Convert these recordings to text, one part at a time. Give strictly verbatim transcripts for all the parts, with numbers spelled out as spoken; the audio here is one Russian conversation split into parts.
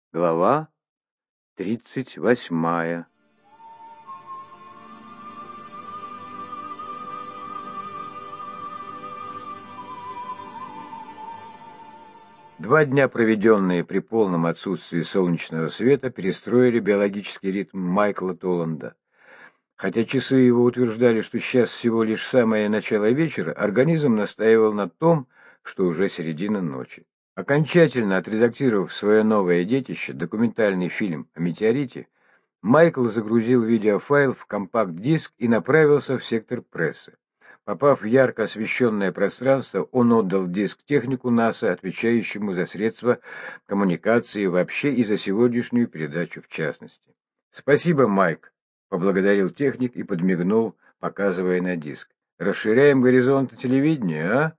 Глава тридцать восьмая. Два дня, проведенные при полном отсутствии солнечного света, перестроили биологический ритм Майкла Толланда. Хотя часы его утверждали, что сейчас всего лишь самое начало вечера, организм настаивал на том, что уже середина ночи. Окончательно отредактировав свое новое детище, документальный фильм о метеорите, Майкл загрузил видеофайл в компакт-диск и направился в сектор прессы. Попав в ярко освещенное пространство, он отдал диск технику НАСА, отвечающему за средства коммуникации вообще и за сегодняшнюю передачу в частности. «Спасибо, Майк», — поблагодарил техник и подмигнул, показывая на диск. «Расширяем горизонты телевидения, а?»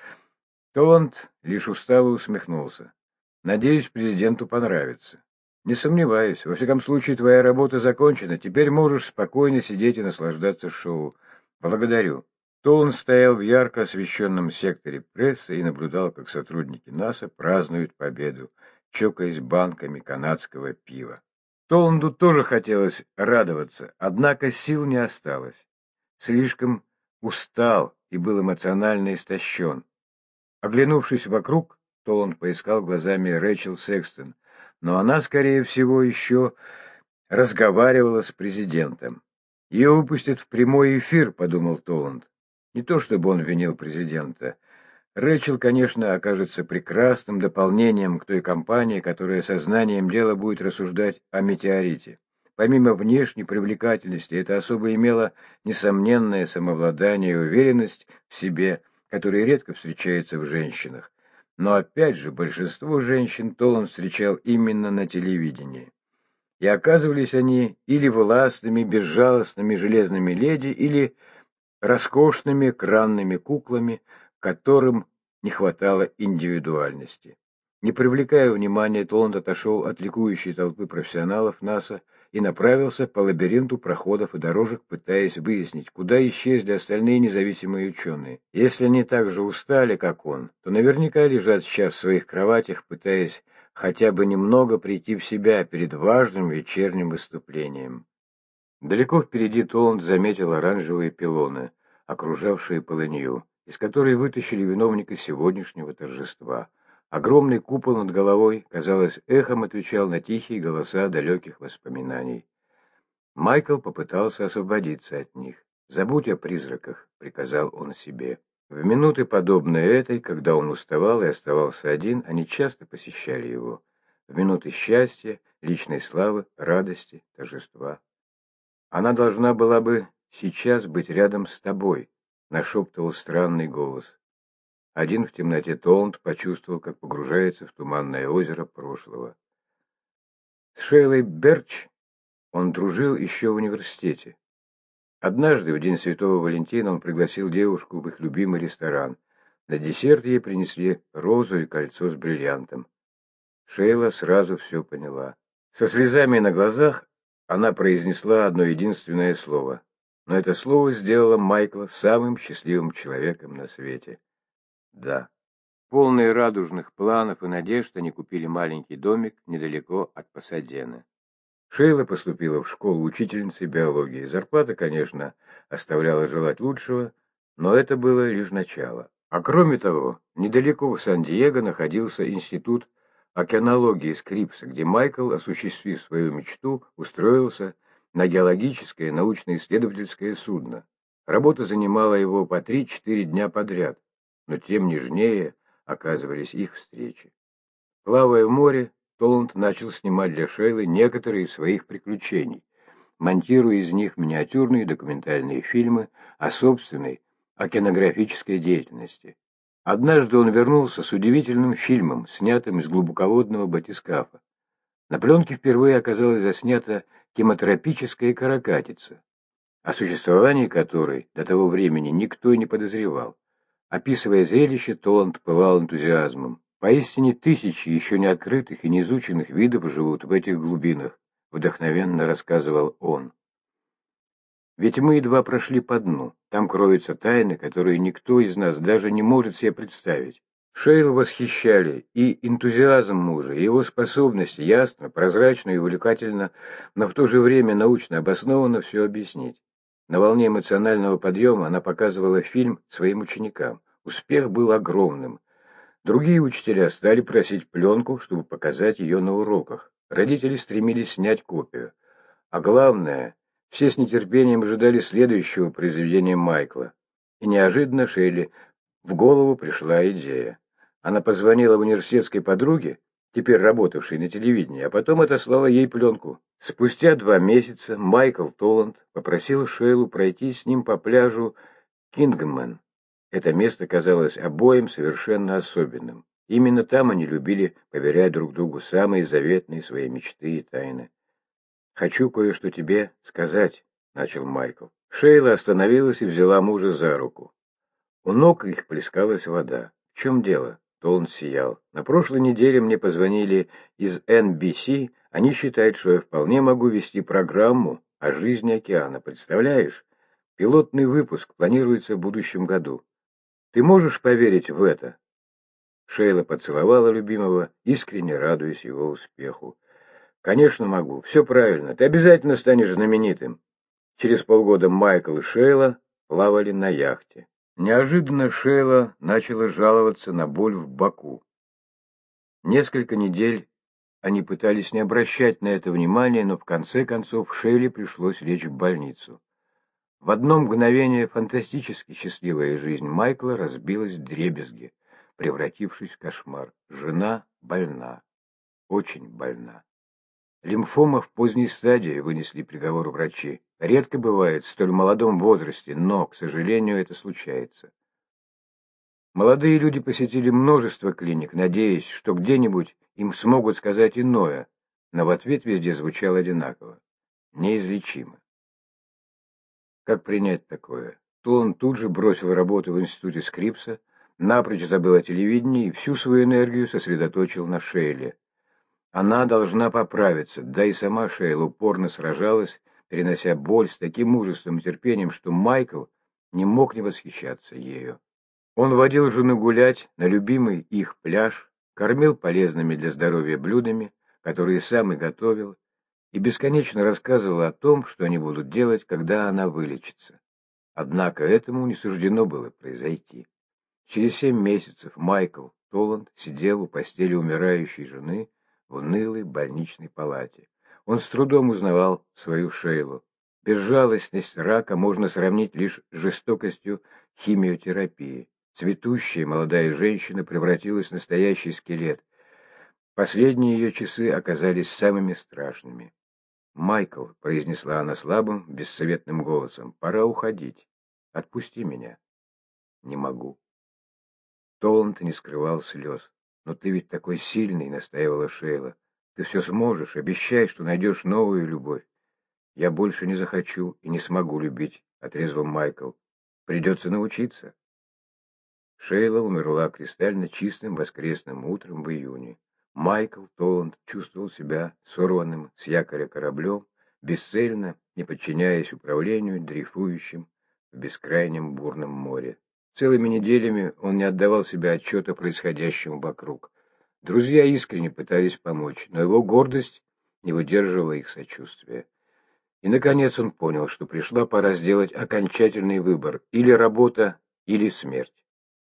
Толланд лишь устало усмехнулся. «Надеюсь, президенту понравится». «Не сомневаюсь. Во всяком случае, твоя работа закончена. Теперь можешь спокойно сидеть и наслаждаться шоу. Благодарю». Толланд стоял в ярко освещенном секторе прессы и наблюдал, как сотрудники НАСА празднуют победу, чокаясь банками канадского пива. Толланду тоже хотелось радоваться, однако сил не осталось. Слишком устал и был эмоционально истощен. Оглянувшись вокруг, Толланд поискал глазами Рэйчел Секстон, но она, скорее всего, еще разговаривала с президентом. «Ее выпустят в прямой эфир», — подумал Толланд. Не то чтобы он винил президента. Рэйчел, конечно, окажется прекрасным дополнением к той компании, которая сознанием дела будет рассуждать о метеорите. Помимо внешней привлекательности, это особо имело несомненное самообладание и уверенность в себе, которые редко встречаются в женщинах. Но опять же, большинство женщин Толланд встречал именно на телевидении. И оказывались они или властными, безжалостными железными леди, или роскошными экранными куклами, которым не хватало индивидуальности. Не привлекая внимания, Толланд отошел от ликующей толпы профессионалов НАСА и направился по лабиринту проходов и дорожек, пытаясь выяснить, куда исчезли остальные независимые ученые. Если они так же устали, как он, то наверняка лежат сейчас в своих кроватях, пытаясь хотя бы немного прийти в себя перед важным вечерним выступлением. Далеко впереди Толланд заметил оранжевые пилоны, окружавшие полынью, из которой вытащили виновника сегодняшнего торжества. Огромный купол над головой, казалось, эхом отвечал на тихие голоса далеких воспоминаний. Майкл попытался освободиться от них. «Забудь о призраках», — приказал он себе. В минуты, подобные этой, когда он уставал и оставался один, они часто посещали его. В минуты счастья, личной славы, радости, торжества. «Она должна была бы сейчас быть рядом с тобой», — нашептывал странный голос. Один в темноте Толланд почувствовал, как погружается в туманное озеро прошлого. С Шейлой Берч он дружил еще в университете. Однажды, в день Святого Валентина, он пригласил девушку в их любимый ресторан. На десерт ей принесли розу и кольцо с бриллиантом. Шейла сразу все поняла. Со слезами на глазах она произнесла одно единственное слово, но это слово сделало Майкла самым счастливым человеком на свете. Да. Полные радужных планов и надежд, они купили маленький домик недалеко от Пасадены. Шейла поступила в школу учительницей биологии. Зарплата, конечно, оставляла желать лучшего, но это было лишь начало. А кроме того, недалеко в Сан-Диего находился институт океанологии Скрипса, где Майкл, осуществив свою мечту, устроился на геологическое научно-исследовательское судно. Работа занимала его по три-четыре дня подряд, но тем нежнее оказывались их встречи. Плавая в море, Толланд начал снимать для Шейлы некоторые из своих приключений, монтируя из них миниатюрные документальные фильмы о собственной океанографической деятельности. Однажды он вернулся с удивительным фильмом, снятым из глубоководного батискафа. На пленке впервые оказалась заснята кемотропическая каракатица, о существовании которой до того времени никто и не подозревал. Описывая зрелище, Толланд пылал энтузиазмом. Поистине тысячи еще не открытых и не изученных видов живут в этих глубинах, вдохновенно рассказывал он. Ведь мы едва прошли по дну. Там кроются тайны, которые никто из нас даже не может себе представить. Шейлу восхищали и энтузиазм мужа, и его способность ясно, прозрачно и увлекательно, но в то же время научно обоснованно все объяснить. На волне эмоционального подъема она показывала фильм своим ученикам. Успех был огромным. Другие учителя стали просить пленку, чтобы показать ее на уроках. Родители стремились снять копию. А главное, все с нетерпением ожидали следующего произведения Майкла. И неожиданно Шейле в голову пришла идея. Она позвонила в университетской подруге, теперь работавшей на телевидении, а потом отослала ей пленку. Спустя два месяца Майкл Толланд попросил Шейлу пройти с ним по пляжу Кингмен. Это место казалось обоим совершенно особенным. Именно там они любили поверять друг другу самые заветные свои мечты и тайны. «Хочу кое-что тебе сказать», — начал Майкл. Шейла остановилась и взяла мужа за руку. У ног их плескалась вода. «В чем дело?» Толланд сиял. «На прошлой неделе мне позвонили из эн би си. Они считают, что я вполне могу вести программу о жизни океана. Представляешь? Пилотный выпуск планируется в будущем году. Ты можешь поверить в это?» Шейла поцеловала любимого, искренне радуясь его успеху. «Конечно могу. Все правильно. Ты обязательно станешь знаменитым». Через полгода Майкл и Шейла плавали на яхте. Неожиданно Шейла начала жаловаться на боль в боку. Несколько недель они пытались не обращать на это внимания, но в конце концов Шейле пришлось лечь в больницу. В одно мгновение фантастически счастливая жизнь Майкла разбилась вдребезги, превратившись в кошмар. Жена больна, очень больна. Лимфома в поздней стадии, вынесли приговор врачи. Редко бывает в столь молодом возрасте, но, к сожалению, это случается. Молодые люди посетили множество клиник, надеясь, что где-нибудь им смогут сказать иное, но в ответ везде звучало одинаково. Неизлечимо. Как принять такое? Толланд тут же бросил работу в институте Скрипса, напрочь забыл о телевидении и всю свою энергию сосредоточил на Шейле. Она должна поправиться, да и сама Шейла упорно сражалась, перенося боль с таким мужеством и терпением, что Майкл не мог не восхищаться ею. Он водил жену гулять на любимый их пляж, кормил полезными для здоровья блюдами, которые сам и готовил, и бесконечно рассказывал о том, что они будут делать, когда она вылечится. Однако этому не суждено было произойти. Через семь месяцев Майкл Толланд сидел у постели умирающей жены в унылой больничной палате. Он с трудом узнавал свою Шейлу. Безжалостность рака можно сравнить лишь с жестокостью химиотерапии. Цветущая молодая женщина превратилась в настоящий скелет. Последние ее часы оказались самыми страшными. «Майкл», — произнесла она слабым, бесцветным голосом, — «пора уходить. Отпусти меня». «Не могу». Толланд не скрывал слез. «Но ты ведь такой сильный», — настаивала Шейла. «Ты все сможешь, обещай, что найдешь новую любовь». «Я больше не захочу и не смогу любить», — отрезал Майкл. «Придется научиться». Шейла умерла кристально чистым воскресным утром в июне. Майкл Толланд чувствовал себя сорванным с якоря кораблем, бесцельно, не подчиняясь управлению, дрейфующим в бескрайнем бурном море. Целыми неделями он не отдавал себе отчета происходящему вокруг. Друзья искренне пытались помочь, но его гордость не выдерживала их сочувствия. И, наконец, он понял, что пришла пора сделать окончательный выбор – или работа, или смерть.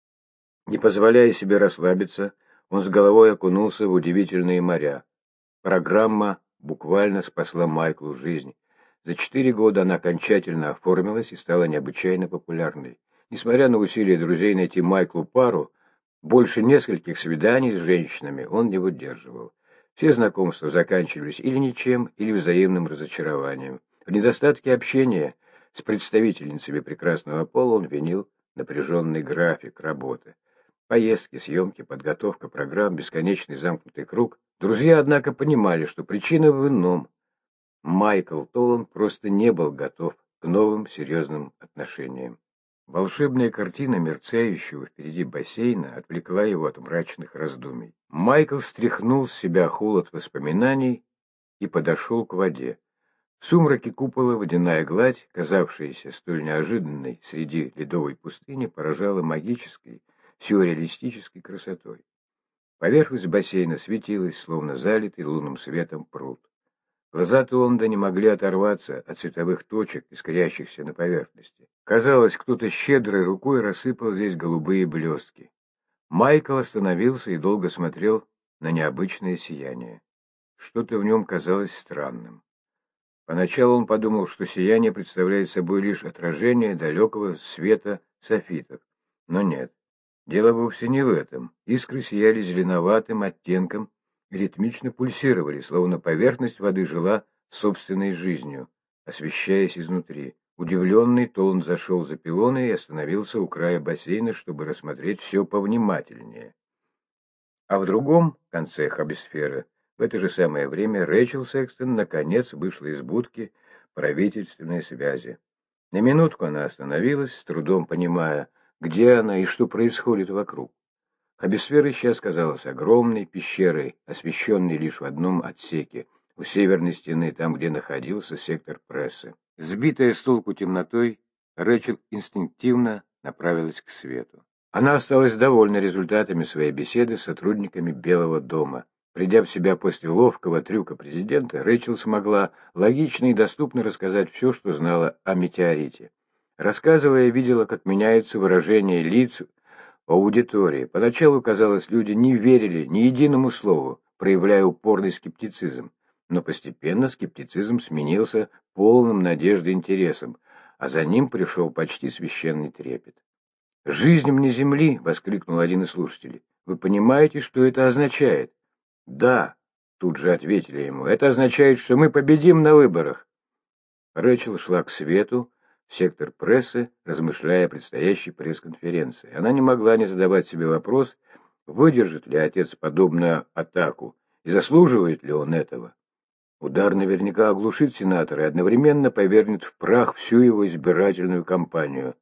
Не позволяя себе расслабиться, он с головой окунулся в удивительные моря. Программа буквально спасла Майклу жизнь. За четыре года она окончательно оформилась и стала необычайно популярной. Несмотря на усилия друзей найти Майклу пару, больше нескольких свиданий с женщинами он не выдерживал. Все знакомства заканчивались или ничем, или взаимным разочарованием. В недостатке общения с представительницами прекрасного пола он винил напряженный график работы. Поездки, съемки, подготовка программ, бесконечный замкнутый круг. Друзья, однако, понимали, что причина в ином. Майкл Толланд просто не был готов к новым серьезным отношениям. Волшебная картина мерцающего впереди бассейна отвлекла его от мрачных раздумий. Майкл стряхнул с себя холод воспоминаний и подошел к воде. В сумраке купола водяная гладь, казавшаяся столь неожиданной среди ледовой пустыни, поражала магической, сюрреалистической красотой. Поверхность бассейна светилась, словно залитый лунным светом пруд. Глаза Толланда не могли оторваться от цветовых точек, искрящихся на поверхности. Казалось, кто-то щедрой рукой рассыпал здесь голубые блестки. Майкл остановился и долго смотрел на необычное сияние. Что-то в нем казалось странным. Поначалу он подумал, что сияние представляет собой лишь отражение далекого света софитов. Но нет, дело вовсе не в этом. Искры сияли зеленоватым оттенком и ритмично пульсировали, словно поверхность воды жила собственной жизнью, освещаясь изнутри. Удивленный, Толланд зашел за пилоны и остановился у края бассейна, чтобы рассмотреть все повнимательнее. А в другом конце хабисферы в это же самое время Рэйчел Секстон наконец вышла из будки правительственной связи. На минутку она остановилась, с трудом понимая, где она и что происходит вокруг. Хабисфера сейчас казалась огромной пещерой, освещенной лишь в одном отсеке, у северной стены, там, где находился сектор прессы. Сбитая с толку темнотой, Рэйчел инстинктивно направилась к свету. Она осталась довольна результатами своей беседы с сотрудниками Белого дома. Придя в себя после ловкого трюка президента, Рэйчел смогла логично и доступно рассказать все, что знала о метеорите. Рассказывая, видела, как меняются выражения лиц в аудитории. Поначалу, казалось, люди не верили ни единому слову, проявляя упорный скептицизм. Но постепенно скептицизм сменился полным надежды интересом, а за ним пришел почти священный трепет. «Жизнь мне земли!» — воскликнул один из слушателей. «Вы понимаете, что это означает?» «Да», — тут же ответили ему, — «это означает, что мы победим на выборах». Рэйчел шла к свету, в сектор прессы, размышляя о предстоящей пресс-конференции. Она не могла не задавать себе вопрос, выдержит ли отец подобную атаку и заслуживает ли он этого. Удар наверняка оглушит сенатора и одновременно повергнет в прах всю его избирательную кампанию.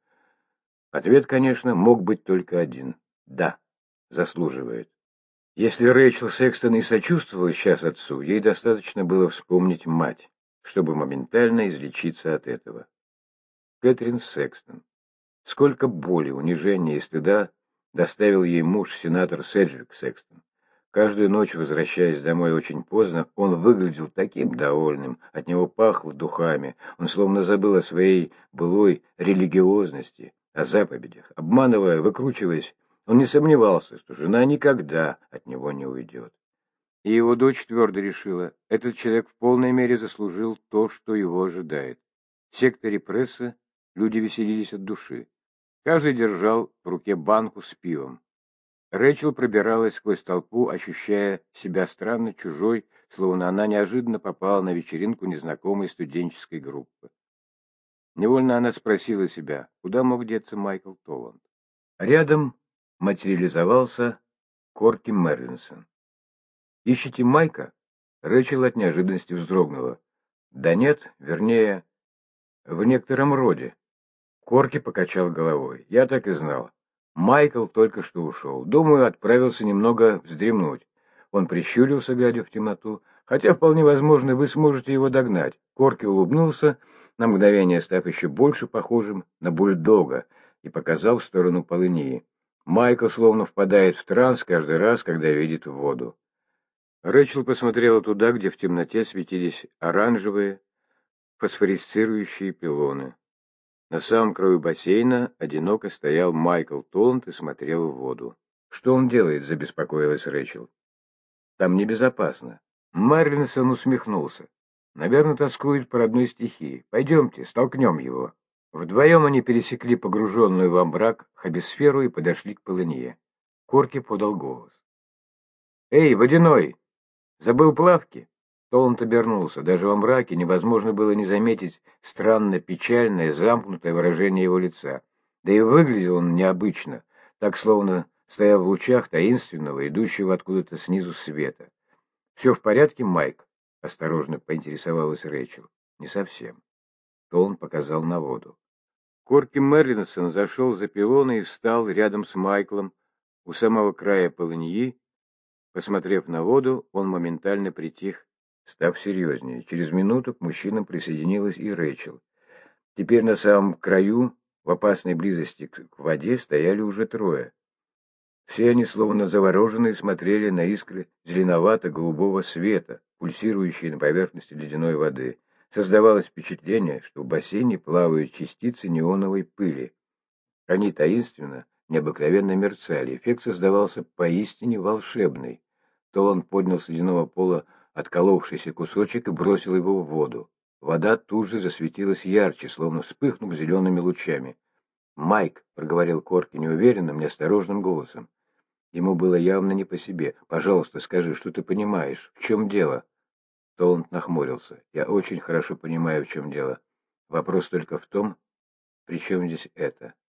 Ответ, конечно, мог быть только один. Да, заслуживает. Если Рэйчел Секстон и сочувствовала сейчас отцу, ей достаточно было вспомнить мать, чтобы моментально излечиться от этого. Кэтрин Секстон. Сколько боли, унижения и стыда доставил ей муж, сенатор Седжвик Секстон. Каждую ночь, возвращаясь домой очень поздно, он выглядел таким довольным, от него пахло духами, он словно забыл о своей былой религиозности, о заповедях. Обманывая, выкручиваясь, он не сомневался, что жена никогда от него не уйдет. И его дочь твердо решила, этот человек в полной мере заслужил то, что его ожидает. В секторе прессы люди веселились от души. Каждый держал в руке банку с пивом. Рэйчел пробиралась сквозь толпу, ощущая себя странно чужой, словно она неожиданно попала на вечеринку незнакомой студенческой группы. Невольно она спросила себя, куда мог деться Майкл Толланд. Рядом материализовался Корки Мерлинсон. «Ищете Майка?» Рэйчел от неожиданности вздрогнула. «Да нет, вернее, в некотором роде». Корки покачал головой. «Я так и знал. Майкл только что ушел. Думаю, отправился немного вздремнуть». Он прищурился, глядя в темноту. «Хотя, вполне возможно, вы сможете его догнать». Корки улыбнулся, на мгновение став еще больше похожим на бульдога, и показал в сторону полыньи. Майкл словно впадает в транс каждый раз, когда видит воду. Рэйчел посмотрела туда, где в темноте светились оранжевые фосфорисцирующие пилоны. На самом краю бассейна одиноко стоял Майкл Толланд и смотрел в воду. «Что он делает?» – забеспокоилась Рэйчел. «Там небезопасно». Мерлинсон усмехнулся. «Наверное, тоскует по родной стихии. Пойдемте, столкнем его». Вдвоем они пересекли погруженную во мрак хабисферу и подошли к полынье. Корки подал голос. «Эй, водяной! Забыл плавки?» Толланд обернулся. Даже во мраке невозможно было не заметить странно печальное, замкнутое выражение его лица. Да и выглядел он необычно, так словно стоял в лучах таинственного, идущего откуда-то снизу света. «Все в порядке, Майк?» — осторожно поинтересовалась Рэйчел. «Не совсем». Толланд показал на воду. Корки Мерлинсон зашел за пилоны и встал рядом с Майклом у самого края полыньи. Посмотрев на воду, он моментально притих, став серьезнее. Через минуту к мужчинам присоединилась и Рэйчел. Теперь на самом краю, в опасной близости к воде, стояли уже трое. Все они, словно завороженные, смотрели на искры зеленовато-голубого света, пульсирующие на поверхности ледяной воды. Создавалось впечатление, что в бассейне плавают частицы неоновой пыли. Они таинственно, необыкновенно мерцали. Эффект создавался поистине волшебный. Толан поднял с ледяного пола отколовшийся кусочек и бросил его в воду. Вода тут же засветилась ярче, словно вспыхнув зелеными лучами. «Майк», — проговорил Корки неуверенным, неосторожным голосом. Ему было явно не по себе. «Пожалуйста, скажи, что ты понимаешь? В чем дело?» Толанд нахмурился. «Я очень хорошо понимаю, в чем дело. Вопрос только в том, при чем здесь это?»